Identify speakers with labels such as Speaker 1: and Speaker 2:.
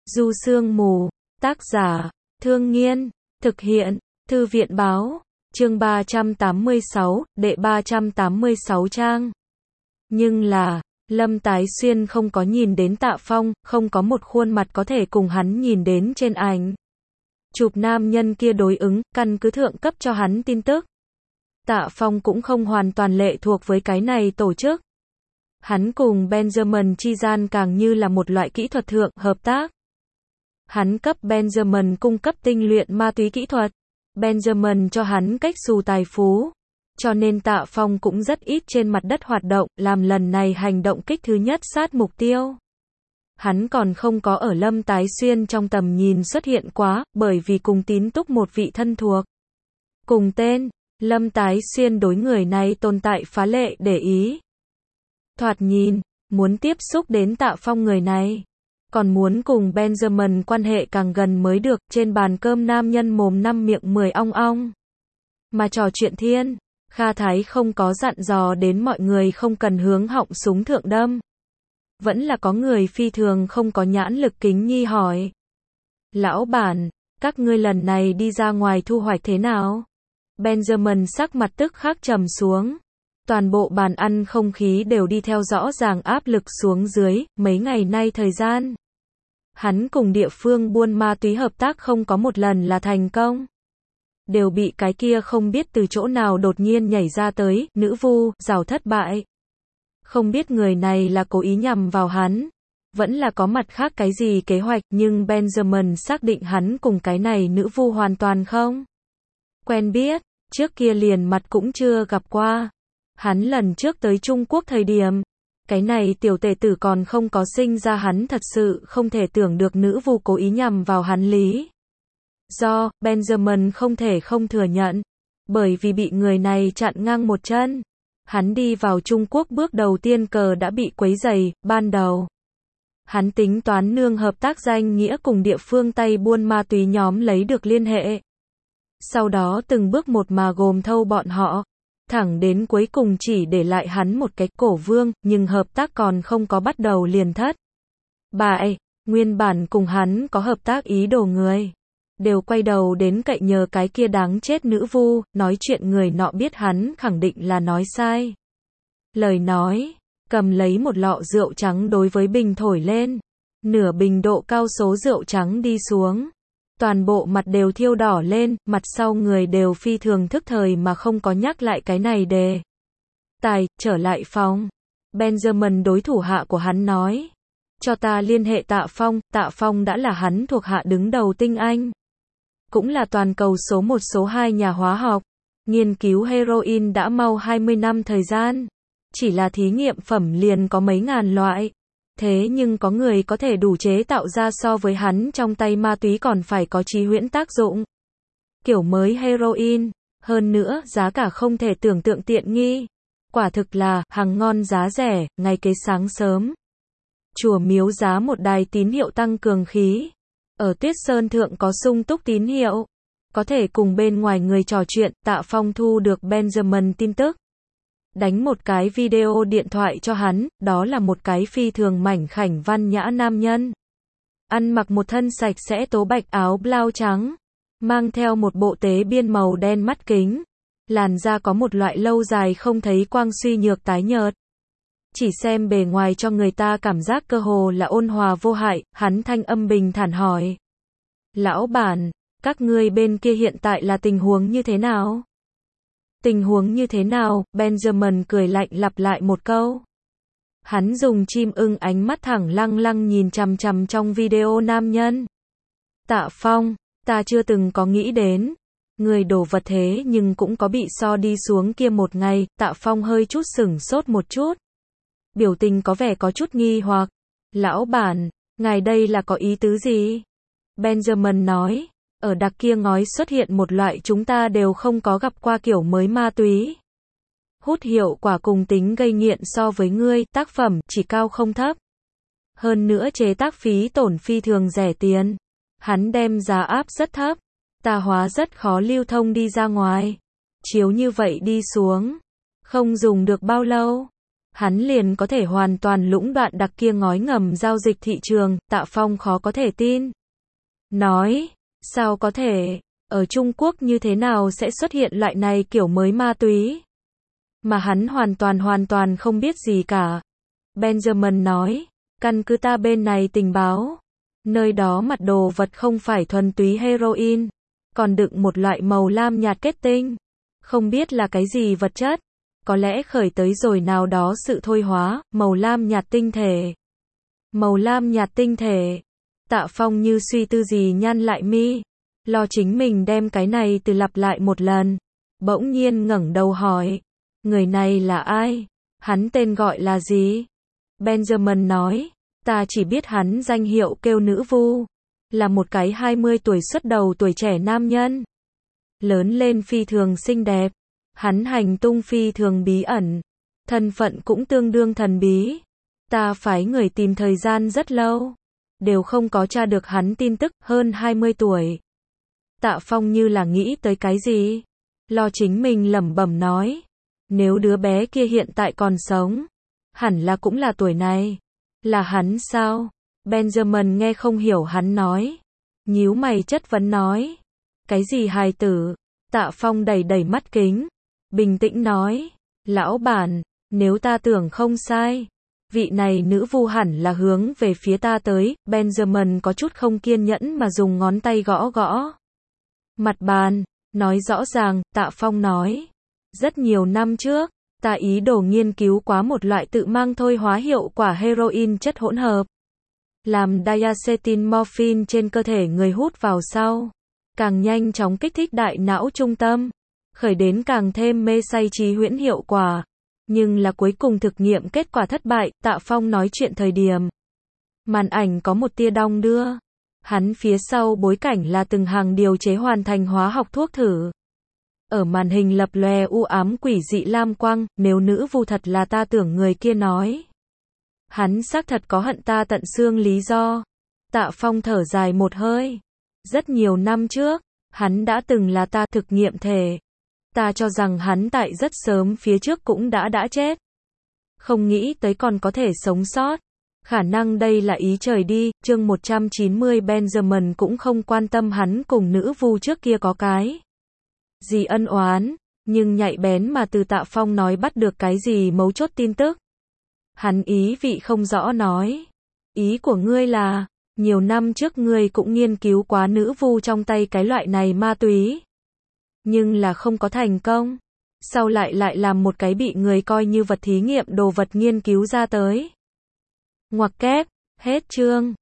Speaker 1: Du Sương Mù, tác giả, Thương Nghiên, thực hiện, Thư viện Báo, chương 386, đệ 386 trang. Nhưng là, Lâm Tái Xuyên không có nhìn đến Tạ Phong, không có một khuôn mặt có thể cùng hắn nhìn đến trên ảnh. Chụp nam nhân kia đối ứng, căn cứ thượng cấp cho hắn tin tức. Tạ Phong cũng không hoàn toàn lệ thuộc với cái này tổ chức. Hắn cùng Benjamin chi gian càng như là một loại kỹ thuật thượng hợp tác. Hắn cấp Benjamin cung cấp tinh luyện ma túy kỹ thuật. Benjamin cho hắn cách xù tài phú. Cho nên Tạ Phong cũng rất ít trên mặt đất hoạt động, làm lần này hành động kích thứ nhất sát mục tiêu. Hắn còn không có ở Lâm Tái Xuyên trong tầm nhìn xuất hiện quá, bởi vì cùng Tín Túc một vị thân thuộc. Cùng tên, Lâm Tái Xuyên đối người này tồn tại phá lệ để ý. Thoạt nhìn, muốn tiếp xúc đến Tạ Phong người này. Còn muốn cùng Benjamin quan hệ càng gần mới được, trên bàn cơm nam nhân mồm năm miệng 10 ong ong. Mà trò chuyện thiên, Kha Thái không có dặn dò đến mọi người không cần hướng họng súng thượng đâm. Vẫn là có người phi thường không có nhãn lực kính nhi hỏi. Lão bản, các ngươi lần này đi ra ngoài thu hoạch thế nào? Benjamin sắc mặt tức khắc trầm xuống. Toàn bộ bàn ăn không khí đều đi theo rõ ràng áp lực xuống dưới, mấy ngày nay thời gian. Hắn cùng địa phương buôn ma túy hợp tác không có một lần là thành công. Đều bị cái kia không biết từ chỗ nào đột nhiên nhảy ra tới, nữ vu, rào thất bại. Không biết người này là cố ý nhằm vào hắn. Vẫn là có mặt khác cái gì kế hoạch, nhưng Benjamin xác định hắn cùng cái này nữ vu hoàn toàn không quen biết, trước kia liền mặt cũng chưa gặp qua. Hắn lần trước tới Trung Quốc thời điểm, cái này tiểu tể tử còn không có sinh ra, hắn thật sự không thể tưởng được nữ vu cố ý nhằm vào hắn lý. Do, Benjamin không thể không thừa nhận, bởi vì bị người này chặn ngang một chân. Hắn đi vào Trung Quốc bước đầu tiên cờ đã bị quấy rầy, ban đầu. Hắn tính toán nương hợp tác danh nghĩa cùng địa phương tay buôn ma túy nhóm lấy được liên hệ. Sau đó từng bước một mà gồm thâu bọn họ. Thẳng đến cuối cùng chỉ để lại hắn một cái cổ vương, nhưng hợp tác còn không có bắt đầu liền thất bại. Nguyên bản cùng hắn có hợp tác ý đồ người, đều quay đầu đến cậy nhờ cái kia đáng chết nữ vu, nói chuyện người nọ biết hắn khẳng định là nói sai. Lời nói, cầm lấy một lọ rượu trắng đối với bình thổi lên. Nửa bình độ cao số rượu trắng đi xuống. Toàn bộ mặt đều thiêu đỏ lên, mặt sau người đều phi thường thức thời mà không có nhắc lại cái này đề tài, trở lại phòng. Benjamin đối thủ hạ của hắn nói. Cho ta liên hệ Tạ Phong đã là hắn thuộc hạ đứng đầu tinh anh. Cũng là toàn cầu số 1 số 2 nhà hóa học. Nghiên cứu heroin đã mau 20 năm thời gian. Chỉ là thí nghiệm phẩm liền có mấy ngàn loại. Thế nhưng có người có thể đủ chế tạo ra so với hắn trong tay ma túy còn phải có trí huyễn tác dụng. Kiểu mới heroin, hơn nữa giá cả không thể tưởng tượng tiện nghi. Quả thực là hàng ngon giá rẻ, ngày kế sáng sớm. Chùa miếu giá một đài tín hiệu tăng cường khí. Ở Tuyết Sơn thượng có sung túc tín hiệu. Có thể cùng bên ngoài người trò chuyện, Tạ Phong thu được Benjamin tin tức. Đánh một cái video điện thoại cho hắn, đó là một cái phi thường mảnh khảnh văn nhã nam nhân. Ăn mặc một thân sạch sẽ tố bạch áo blau trắng, mang theo một bộ tế biên màu đen mắt kính. Làn da có một loại lâu dài không thấy quang suy nhược tái nhợt. Chỉ xem bề ngoài cho người ta cảm giác cơ hồ là ôn hòa vô hại, hắn thanh âm bình thản hỏi. Lão bản, các ngươi bên kia hiện tại là tình huống như thế nào? Tình huống như thế nào? Benjamin cười lạnh lặp lại một câu. Hắn dùng chim ưng ánh mắt thẳng lăng lăng nhìn chằm chằm trong video nam nhân. Tạ Phong, ta chưa từng có nghĩ đến. Người đổ vật thế nhưng cũng có bị so đi xuống kia một ngày. Tạ Phong hơi chút sửng sốt một chút. Biểu tình có vẻ có chút nghi hoặc. Lão bản, ngài đây là có ý tứ gì? Benjamin nói. Ở đặc kia ngói xuất hiện một loại chúng ta đều không có gặp qua kiểu mới ma túy. Hút hiệu quả cùng tính gây nghiện so với ngươi, tác phẩm, chỉ cao không thấp. Hơn nữa chế tác phí tổn phi thường rẻ tiền. Hắn đem giá áp rất thấp. Tà hóa rất khó lưu thông đi ra ngoài. Chiếu như vậy đi xuống. Không dùng được bao lâu. hắn liền có thể hoàn toàn lũng đoạn đặc kia ngói ngầm giao dịch thị trường. Tạ Phong khó có thể tin. Nói, sao có thể, ở Trung Quốc như thế nào sẽ xuất hiện loại này kiểu mới ma túy? Mà hắn hoàn toàn không biết gì cả. Benjamin nói, căn cứ ta bên này tình báo, nơi đó mặt đồ vật không phải thuần túy heroin, còn đựng một loại màu lam nhạt kết tinh. Không biết là cái gì vật chất, có lẽ khởi tới rồi nào đó sự thôi hóa, màu lam nhạt tinh thể. Màu lam nhạt tinh thể. Tạ Phong như suy tư gì nhăn lại mi, lo chính mình đem cái này từ lặp lại một lần. Bỗng nhiên ngẩng đầu hỏi, người này là ai? Hắn tên gọi là gì? Benjamin nói, ta chỉ biết hắn danh hiệu kêu Nữ Vu, là một cái 20 tuổi xuất đầu tuổi trẻ nam nhân. Lớn lên phi thường xinh đẹp, hắn hành tung phi thường bí ẩn, thân phận cũng tương đương thần bí. Ta phái người tìm thời gian rất lâu, đều không có tra được hắn tin tức. Hơn 20 tuổi. Tạ Phong như là nghĩ tới cái gì, lo chính mình lẩm bẩm nói, nếu đứa bé kia hiện tại còn sống, hẳn là cũng là tuổi này. Là hắn sao? Benjamin nghe không hiểu hắn nói, nhíu mày chất vấn nói, cái gì hài tử? Tạ Phong đẩy mắt kính, bình tĩnh nói, lão bản, nếu ta tưởng không sai, vị này nữ vu hẳn là hướng về phía ta tới. Benjamin có chút không kiên nhẫn mà dùng ngón tay gõ mặt bàn, nói rõ ràng. Tạ Phong nói, rất nhiều năm trước, ta ý đồ nghiên cứu quá một loại tự mang thôi hóa hiệu quả heroin chất hỗn hợp, làm diacetyl morphine trên cơ thể người hút vào sau, càng nhanh chóng kích thích đại não trung tâm, khởi đến càng thêm mê say trí huyễn hiệu quả. Nhưng là cuối cùng thực nghiệm kết quả thất bại. Tạ Phong nói chuyện thời điểm, màn ảnh có một tia đong đưa. Hắn phía sau bối cảnh là từng hàng điều chế hoàn thành hóa học thuốc thử. Ở màn hình lập lòe u ám quỷ dị lam quang. Nếu nữ vu thật là ta tưởng người kia nói, hắn xác thật có hận ta tận xương lý do. Tạ Phong thở dài một hơi. Rất nhiều năm trước, hắn đã từng là ta thực nghiệm thể. Ta cho rằng hắn tại rất sớm phía trước cũng đã chết. Không nghĩ tới còn có thể sống sót. Khả năng đây là ý trời đi. Chương 190. Benjamin cũng không quan tâm hắn cùng nữ vu trước kia có cái gì ân oán, nhưng nhạy bén mà từ Tạ Phong nói bắt được cái gì mấu chốt tin tức. Hắn ý vị không rõ nói, ý của ngươi là, nhiều năm trước ngươi cũng nghiên cứu quá nữ vu trong tay cái loại này ma túy, nhưng là không có thành công. Sau lại làm một cái bị người coi như vật thí nghiệm đồ vật nghiên cứu ra tới. Ngoặc kép, hết chương.